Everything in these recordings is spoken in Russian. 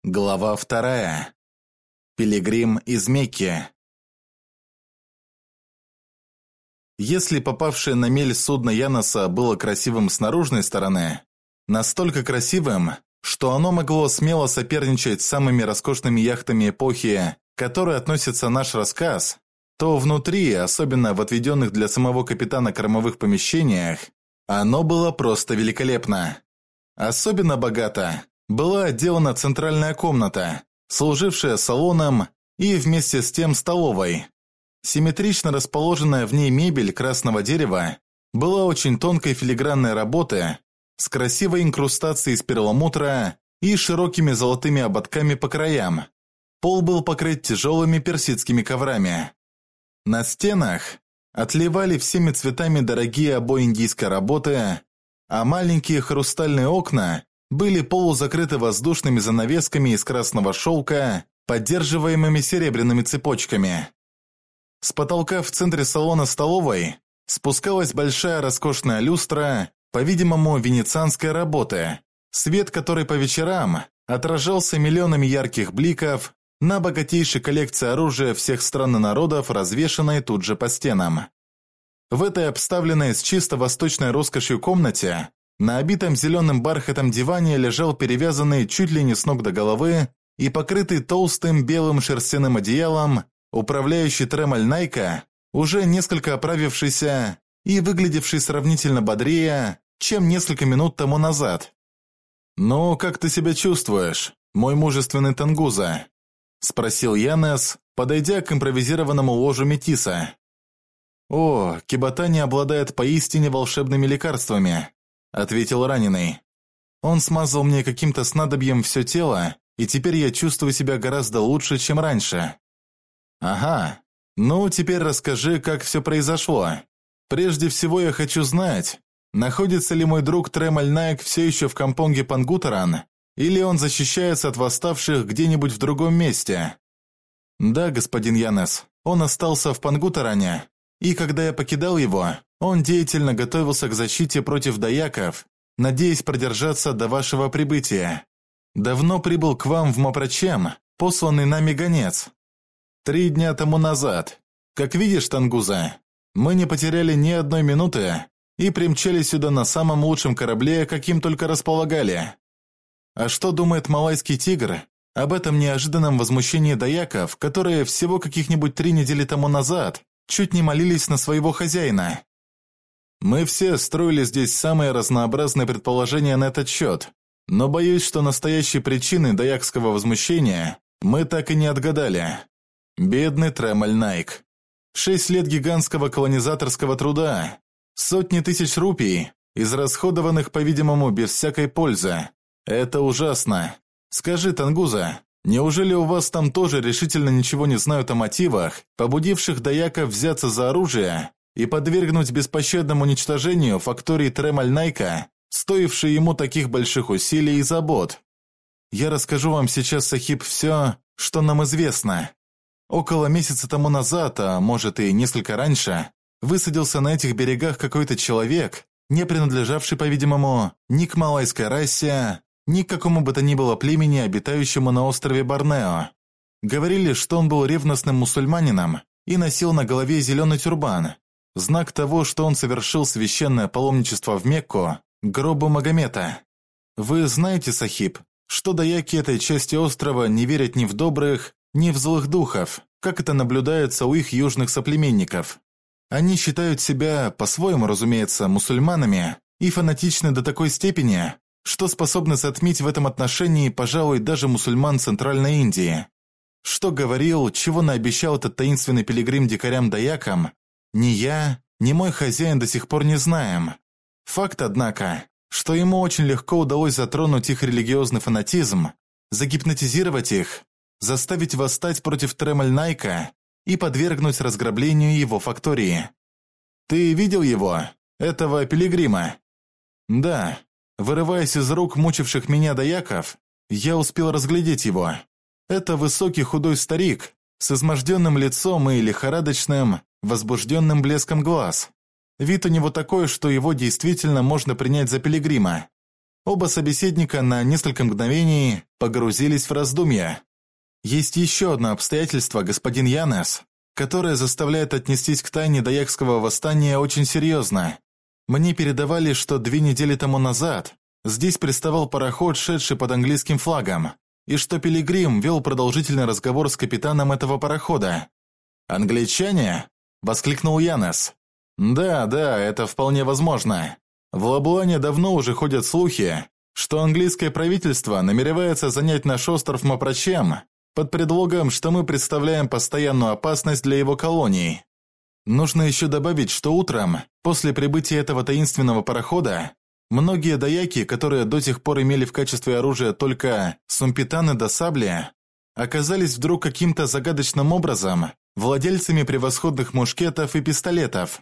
Глава 2. Пилигрим из Мекки. Если попавшее на мель судно Яноса было красивым с наружной стороны, настолько красивым, что оно могло смело соперничать с самыми роскошными яхтами эпохи, к которой относится наш рассказ, то внутри, особенно в отведенных для самого капитана кормовых помещениях, оно было просто великолепно. Особенно богато была отделана центральная комната, служившая салоном и вместе с тем столовой. Симметрично расположенная в ней мебель красного дерева была очень тонкой филигранной работы, с красивой инкрустацией из перламутра и широкими золотыми ободками по краям. Пол был покрыт тяжелыми персидскими коврами. На стенах отливали всеми цветами дорогие обои индийской работы, а маленькие хрустальные окна были полузакрыты воздушными занавесками из красного шелка, поддерживаемыми серебряными цепочками. С потолка в центре салона столовой спускалась большая роскошная люстра, по-видимому, венецианской работы, свет которой по вечерам отражался миллионами ярких бликов на богатейшей коллекции оружия всех стран и народов, развешанной тут же по стенам. В этой обставленной с чисто восточной роскошью комнате на обитом зеленым бархатом диване лежал перевязанный чуть ли не с ног до головы и покрытый толстым белым шерстяным одеялом управляющий Тремаль Найка, уже несколько оправившийся и выглядевший сравнительно бодрее, чем несколько минут тому назад. «Ну, как ты себя чувствуешь, мой мужественный Тангуза?» – спросил Янес, подойдя к импровизированному ложу Метиса. «О, Кибатани обладает поистине волшебными лекарствами», – ответил раненый. «Он смазал мне каким-то снадобьем все тело, и теперь я чувствую себя гораздо лучше, чем раньше». «Ага, ну теперь расскажи, как все произошло. Прежде всего я хочу знать, находится ли мой друг Тремаль Найк все еще в кампонге Пангутаран, или он защищается от восставших где-нибудь в другом месте?» «Да, господин Янес, он остался в Пангутаране, и когда я покидал его, он деятельно готовился к защите против даяков, надеясь продержаться до вашего прибытия. Давно прибыл к вам в Мапрачем посланный нами гонец. 3 дня тому назад. Как видишь, Тангуза, мы не потеряли ни одной минуты и примчались сюда на самом лучшем корабле, каким только располагали. А что думает малайский тигр об этом неожиданном возмущении даяков, которые всего каких-нибудь 3 недели тому назад чуть не молились на своего хозяина? Мы все строили здесь самые разнообразные предположения на этот счет, но боюсь, что настоящей причины даякского возмущения мы так и не отгадали. Бедный Тремаль Найк. 6 лет гигантского колонизаторского труда, сотни тысяч рупий, израсходованных, по-видимому, без всякой пользы. Это ужасно. Скажи, Тангуза, неужели у вас там тоже решительно ничего не знают о мотивах, побудивших даяков взяться за оружие и подвергнуть беспощадному уничтожению фактории Тремаль Найка, стоившей ему таких больших усилий и забот? Я расскажу вам сейчас, Сахиб, все, что нам известно. Около месяца тому назад, а может и несколько раньше, высадился на этих берегах какой-то человек, не принадлежавший, по-видимому, ни к малайской расе, ни к какому бы то ни было племени, обитающему на острове Борнео. Говорили, что он был ревностным мусульманином и носил на голове зеленый тюрбан, знак того, что он совершил священное паломничество в Мекку, к гробу Магомета. Вы знаете, Сахиб, что даяки этой части острова не верят ни в добрых, ни в злых духов, как это наблюдается у их южных соплеменников. Они считают себя, по-своему, разумеется, мусульманами и фанатичны до такой степени, что способны затмить в этом отношении, пожалуй, даже мусульман Центральной Индии. Что говорил, чего наобещал этот таинственный пилигрим дикарям-даякам, ни я, ни мой хозяин до сих пор не знаем. Факт, однако, что ему очень легко удалось затронуть их религиозный фанатизм, загипнотизировать их, заставить восстать против Тремаль Найка и подвергнуть разграблению его фактории. Ты видел его, этого пилигрима? Да, вырываясь из рук мучивших меня даяков, я успел разглядеть его. Это высокий худой старик с изможденным лицом и лихорадочным, возбужденным блеском глаз. Вид у него такой, что его действительно можно принять за пилигрима. Оба собеседника на несколько мгновений погрузились в раздумья. «Есть еще одно обстоятельство, господин Янес, которое заставляет отнестись к тайне Даякского восстания очень серьезно. Мне передавали, что 2 недели тому назад здесь приставал пароход, шедший под английским флагом, и что Пилигрим вел продолжительный разговор с капитаном этого парохода». «Англичане?» – воскликнул Янес. «Да, это вполне возможно. В Лабуане давно уже ходят слухи, что английское правительство намеревается занять наш остров Мапрачем под предлогом, что мы представляем постоянную опасность для его колоний. Нужно еще добавить, что утром, после прибытия этого таинственного парохода, многие даяки, которые до сих пор имели в качестве оружия только сумпитаны да сабли, оказались вдруг каким-то загадочным образом владельцами превосходных мушкетов и пистолетов».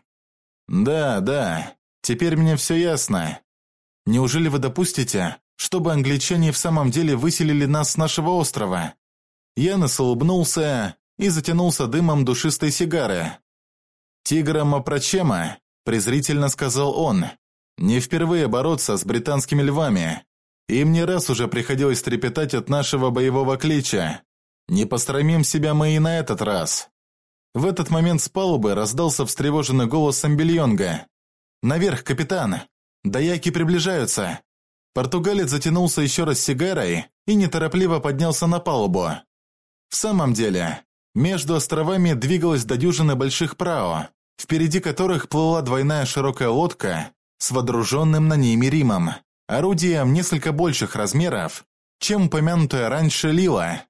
«Да, теперь мне все ясно. Неужели вы допустите, чтобы англичане в самом деле выселили нас с нашего острова?» Янес улыбнулся и затянулся дымом душистой сигары. «Тигра Мапрачема», – презрительно сказал он, – «не впервые бороться с британскими львами. Им не раз уже приходилось трепетать от нашего боевого клича. Не посрамим себя мы и на этот раз». В этот момент с палубы раздался встревоженный голос Самбельонга. «Наверх, капитан! Даяки приближаются!» Португалец затянулся еще раз сигарой и неторопливо поднялся на палубу. В самом деле, между островами двигалась до дюжины больших прао, впереди которых плыла двойная широкая лодка с водруженным на ней Миримом, орудием несколько больших размеров, чем упомянутая раньше Лила.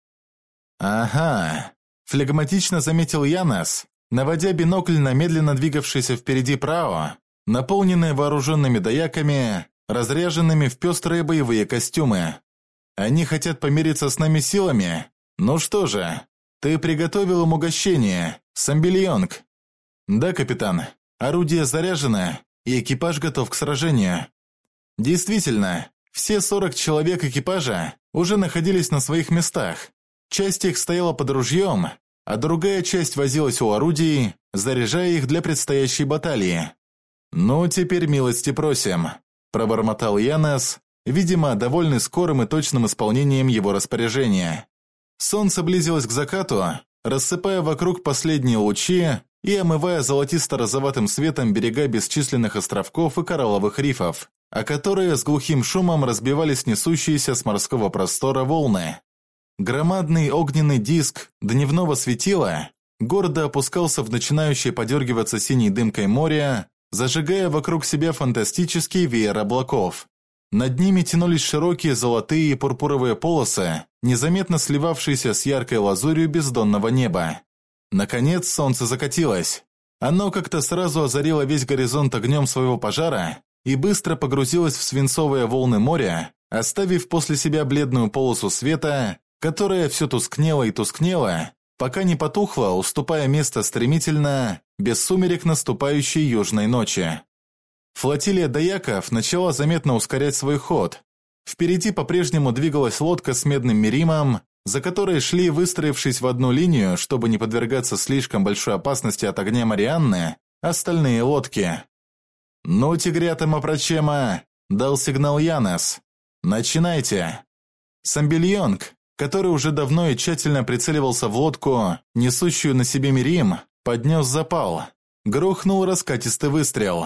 «Ага», – флегматично заметил Янес, наводя бинокль на медленно двигавшийся впереди прао, наполненные вооруженными даяками, разряженными в пестрые боевые костюмы. «Они хотят помириться с нами силами? Ну что же, ты приготовил им угощение, Самбельонг?» «Да, капитан, орудие заряжено, и экипаж готов к сражению». Действительно, все 40 человек экипажа уже находились на своих местах. Часть их стояла под ружьем, а другая часть возилась у орудий, заряжая их для предстоящей баталии. «Ну, теперь милости просим», – пробормотал Янес, видимо, довольный скорым и точным исполнением его распоряжения. Солнце близилось к закату, рассыпая вокруг последние лучи и омывая золотисто-розоватым светом берега бесчисленных островков и коралловых рифов, о которые с глухим шумом разбивались несущиеся с морского простора волны. Громадный огненный диск дневного светила гордо опускался в начинающее подергиваться синей дымкой море, зажигая вокруг себя фантастический веер облаков. Над ними тянулись широкие золотые и пурпуровые полосы, незаметно сливавшиеся с яркой лазурью бездонного неба. Наконец солнце закатилось. Оно как-то сразу озарило весь горизонт огнем своего пожара и быстро погрузилось в свинцовые волны моря, оставив после себя бледную полосу света, которая все тускнела и тускнела, пока не потухла, уступая место стремительно, без сумерек наступающей южной ночи. Флотилия даяков начала заметно ускорять свой ход. Впереди по-прежнему двигалась лодка с медным Миримом, за которой шли, выстроившись в одну линию, чтобы не подвергаться слишком большой опасности от огня Марианны, остальные лодки. «Ну, тигрята Мапрачема!» – дал сигнал Янес. «Начинайте!» Самбельонг, который уже давно и тщательно прицеливался в лодку, несущую на себе Мирим, поднес запал. Грохнул раскатистый выстрел.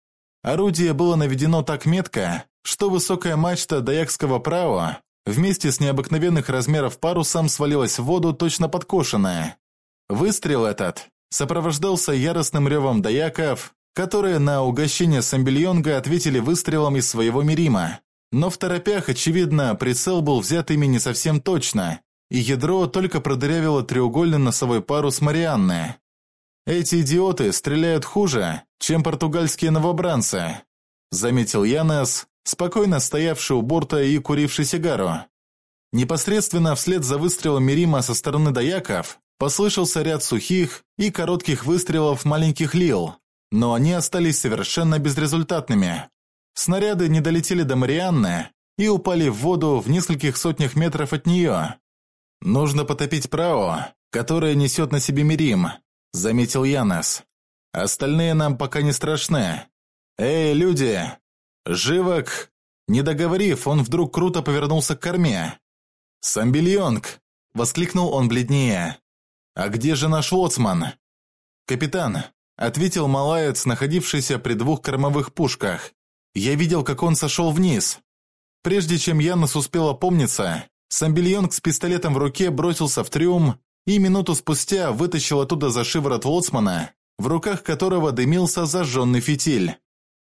Орудие было наведено так метко, что высокая мачта даякского прао вместе с необыкновенных размеров парусом свалилась в воду точно подкошенная. Выстрел этот сопровождался яростным ревом даяков, которые на угощение Самбельонга ответили выстрелом из своего Мирима. Но в торопях, очевидно, прицел был взят ими не совсем точно, и ядро только продырявило треугольный носовой парус Марианны. «Эти идиоты стреляют хуже, чем португальские новобранцы», заметил Янес, спокойно стоявший у борта и куривший сигару. Непосредственно вслед за выстрелом Мирима со стороны даяков послышался ряд сухих и коротких выстрелов маленьких лил, но они остались совершенно безрезультатными. Снаряды не долетели до Марианны и упали в воду в нескольких сотнях метров от нее. «Нужно потопить прао, которое несет на себе Мирим», заметил Янес. «Остальные нам пока не страшны. Эй, люди! Живо Не договорив, он вдруг круто повернулся к корме. «Самбельонг!» – воскликнул он бледнее. «А где же наш лоцман?» «Капитан», – ответил малаец, находившийся при 2 кормовых пушках. «Я видел, как он сошел вниз». Прежде чем Янос успел опомниться, Самбельонг с пистолетом в руке бросился в трюм и минуту спустя вытащил оттуда за шиворот лоцмана, в руках которого дымился зажженный фитиль.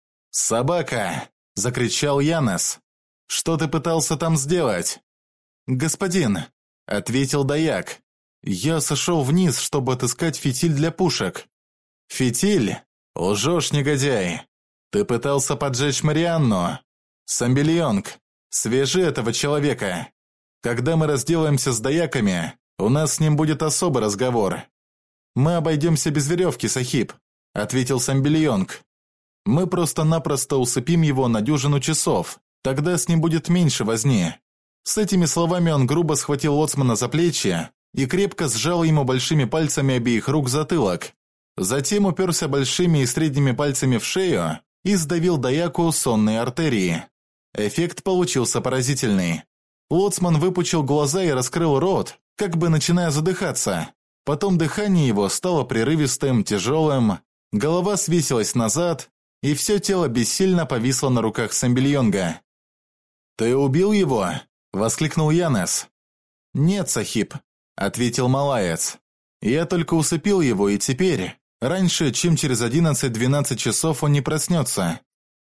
«Собака!» – закричал Янос. «Что ты пытался там сделать?» «Господин», – ответил даяк, – «я сошел вниз, чтобы отыскать фитиль для пушек». «Фитиль? Лжешь, негодяй! Ты пытался поджечь Марианну! Самбельонг, свяжи этого человека! Когда мы разделаемся с daяками, у нас с ним будет особый разговор». «Мы обойдемся без веревки, сахиб», – ответил Самбельонг. «Мы просто-напросто усыпим его на 10 часов, тогда с ним будет меньше возни». С этими словами он грубо схватил лоцмана за плечи и крепко сжал ему большими пальцами обеих рук затылок. Затем уперся большими и средними пальцами в шею и сдавил даяку сонные артерии. Эффект получился поразительный. Лоцман выпучил глаза и раскрыл рот, как бы начиная задыхаться. Потом дыхание его стало прерывистым, тяжелым, голова свесилась назад, и все тело бессильно повисло на руках Самбельонга. «Ты убил его?» – воскликнул Янос. «Нет, сахиб», – ответил малаец. «Я только усыпил его, и теперь, раньше, чем через 11-12 часов он не проснется.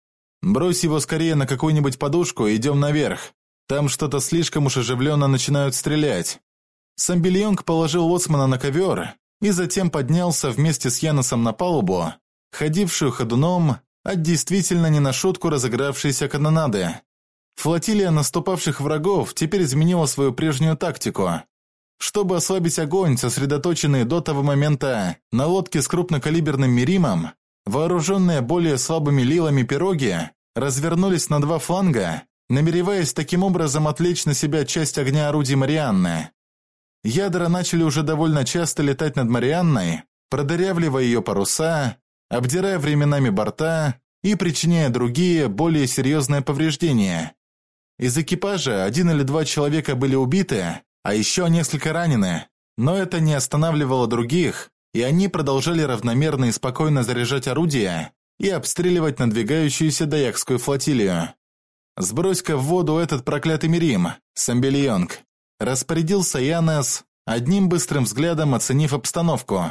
Брось его скорее на какую-нибудь подушку и идем наверх. Там что-то слишком уж оживленно начинают стрелять». Самбельонг положил лоцмана на ковер и затем поднялся вместе с Яносом на палубу, ходившую ходуном от действительно не на шутку разыгравшейся канонады. Флотилия наступавших врагов теперь изменила свою прежнюю тактику. Чтобы ослабить огонь, сосредоточенный до того момента на лодке с крупнокалиберным миримом, вооруженные более слабыми лилами пироги развернулись на 2 фланга, намереваясь таким образом отвлечь на себя часть огня орудий Марианны. Ядра начали уже довольно часто летать над Марианной, продырявливая ее паруса, обдирая временами борта и причиняя другие, более серьезные повреждения. Из экипажа 1 или 2 человека были убиты, а еще несколько ранены, но это не останавливало других, и они продолжали равномерно и спокойно заряжать орудия и обстреливать надвигающуюся даякскую флотилию. «Сбрось-ка в воду этот проклятый мирим, Самбельонг», распорядился Янос, одним быстрым взглядом оценив обстановку.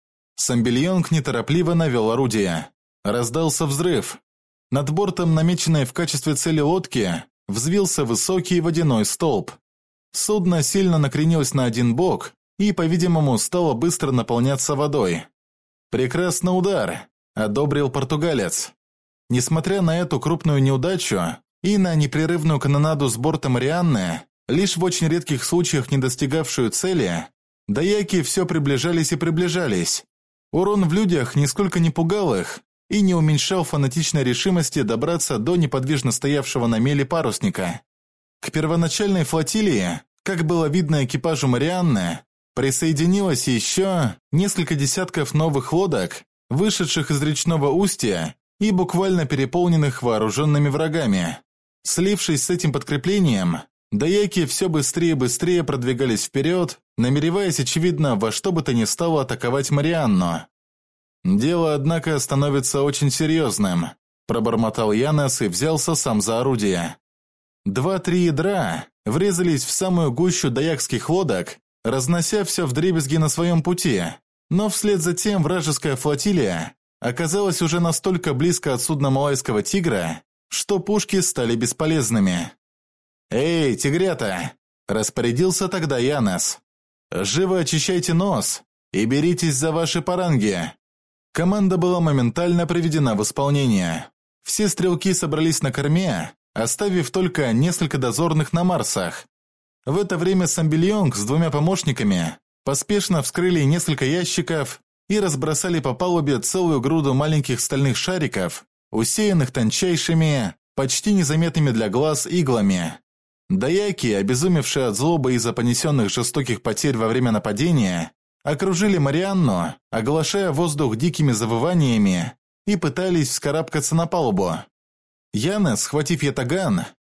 Самбельонг неторопливо навел орудие. Раздался взрыв. Над бортом, намеченной в качестве цели лодки, взвился высокий водяной столб. Судно сильно накренилось на один бок и, по-видимому, стало быстро наполняться водой. «Прекрасный удар», – одобрил португалец. Несмотря на эту крупную неудачу и на непрерывную канонаду с борта Марианны, лишь в очень редких случаях не достигавшую цели, даяки все приближались и приближались. Урон в людях нисколько не пугал их и не уменьшал фанатичной решимости добраться до неподвижно стоявшего на мели парусника. К первоначальной флотилии, как было видно экипажу Марианны, присоединилось еще несколько десятков новых лодок, вышедших из речного устья и буквально переполненных вооруженными врагами. Слившись с этим подкреплением, даяки все быстрее и быстрее продвигались вперед, намереваясь, очевидно, во что бы то ни стало атаковать Марианну. «Дело, однако, становится очень серьезным», – пробормотал Янос и взялся сам за орудие. 2-3 ядра врезались в самую гущу даякских лодок, разнося все вдребезги на своем пути, но вслед за тем вражеская флотилия оказалась уже настолько близко от судна Малайского тигра, что пушки стали бесполезными. «Эй, тигрята!» – распорядился тогда Янос. «Живо очищайте нос и беритесь за ваши паранги!» Команда была моментально приведена в исполнение. Все стрелки собрались на корме, оставив только несколько дозорных на Марсах. В это время Самбельонг с 2 помощниками поспешно вскрыли несколько ящиков и разбросали по палубе целую груду маленьких стальных шариков, усеянных тончайшими, почти незаметными для глаз иглами. Даяки, обезумевшие от злобы из-за понесенных жестоких потерь во время нападения, окружили Марианну, оглашая воздух дикими завываниями, и пытались вскарабкаться на палубу. Янос, схватив ятаган,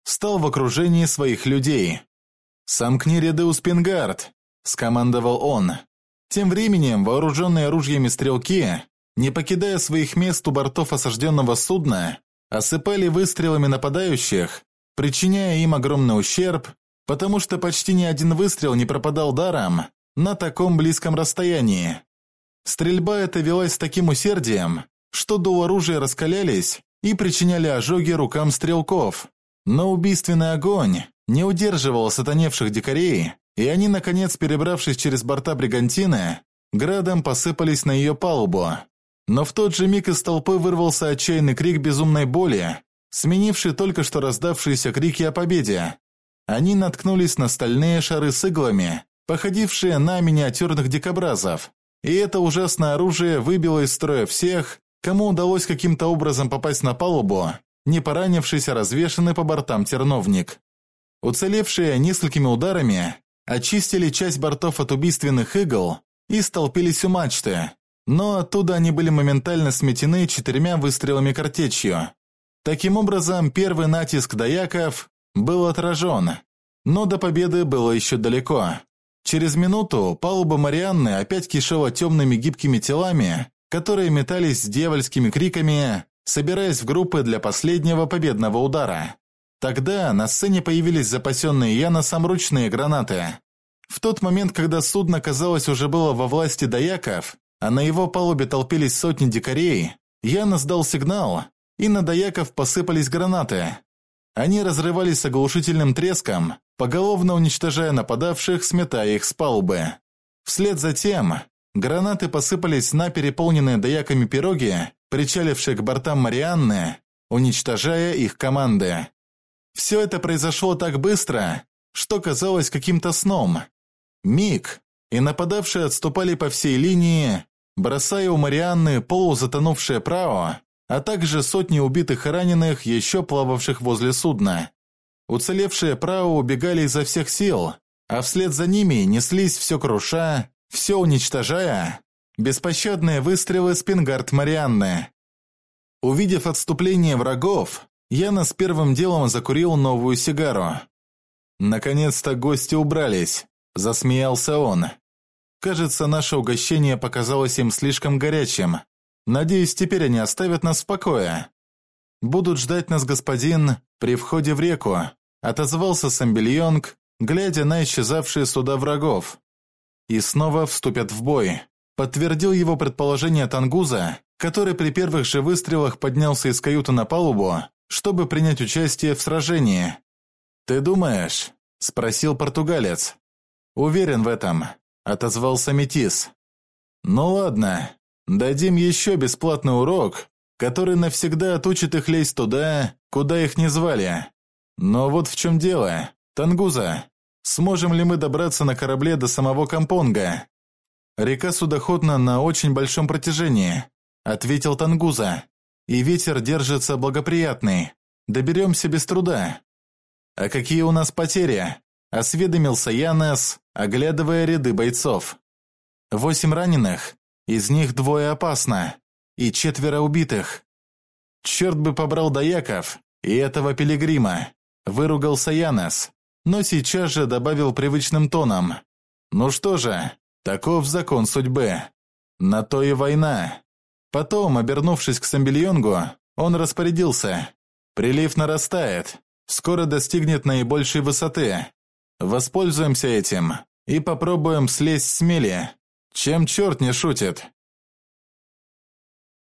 стал в окружении своих людей. «Сомкни ряды у спингард», – скомандовал он. Тем временем вооруженные ружьями стрелки, не покидая своих мест у бортов осажденного судна, осыпали выстрелами нападающих, причиняя им огромный ущерб, потому что почти ни один выстрел не пропадал даром на таком близком расстоянии. Стрельба эта велась с таким усердием, что дула оружия раскалялись и причиняли ожоги рукам стрелков. Но убийственный огонь не удерживал сатаневших дикарей, и они, наконец, перебравшись через борта бригантины, градом посыпались на ее палубу. Но в тот же миг из толпы вырвался отчаянный крик безумной боли, сменивший только что раздавшиеся крики о победе. Они наткнулись на стальные шары с иглами, походившие на миниатюрных дикобразов, и это ужасное оружие выбило из строя всех, кому удалось каким-то образом попасть на палубу, не поранившись, а развешанный по бортам терновник. Уцелевшие несколькими ударами очистили часть бортов от убийственных игл и столпились у мачты, но оттуда они были моментально сметены 4 выстрелами картечью. Таким образом, первый натиск даяков был отражен, но до победы было еще далеко. Через минуту палуба Марианны опять кишела темными гибкими телами, которые метались с дьявольскими криками, собираясь в группы для последнего победного удара. Тогда на сцене появились запасенные Яносом ручные гранаты. В тот момент, когда судно, казалось, уже было во власти даяков, а на его палубе толпились сотни дикарей, Янос дал сигнал, и на даяков посыпались гранаты. Они разрывались с оглушительным треском, поголовно уничтожая нападавших, сметая их с палубы. Вслед за тем гранаты посыпались на переполненные даяками пироги, причалившие к бортам Марианны, уничтожая их команды. Все это произошло так быстро, что казалось каким-то сном. Миг, и нападавшие отступали по всей линии, бросая у Марианны полузатонувшее прао, а также сотни убитых и раненых, еще плававших возле судна. Уцелевшие прао убегали изо всех сил, а вслед за ними неслись все круша, все уничтожая, беспощадные выстрелы спингард Марианны. Увидев отступление врагов, Янос первым делом закурил новую сигару. «Наконец-то гости убрались», – засмеялся он. «Кажется, наше угощение показалось им слишком горячим. Надеюсь, теперь они оставят нас в покое». «Будут ждать нас, господин, при входе в реку», – отозвался Самбельонг, глядя на исчезавшие суда врагов. «И снова вступят в бой», – подтвердил его предположение Тангуза, который при первых же выстрелах поднялся из каюты на палубу, чтобы принять участие в сражении. «Ты думаешь?» – спросил португалец. «Уверен в этом», – отозвался метис. «Ну ладно, дадим еще бесплатный урок, который навсегда отучит их лезть туда, куда их не звали. Но вот в чем дело, Тангуза, сможем ли мы добраться на корабле до самого Кампонга?» «Река судоходна на очень большом протяжении», – ответил Тангуза. «И ветер держится благоприятный. Доберемся без труда». «А какие у нас потери?» – осведомился Янос, оглядывая ряды бойцов. 8 раненых, из них 2 опасно, и 4 убитых. «Черт бы побрал даяков и этого пилигрима», – выругался Янос, но сейчас же добавил привычным тоном. «Ну что же, таков закон судьбы. На то и война». Потом, обернувшись к Самбельонгу, он распорядился. «Прилив нарастает, скоро достигнет наибольшей высоты. Воспользуемся этим и попробуем слезть с мели. Чем черт не шутит,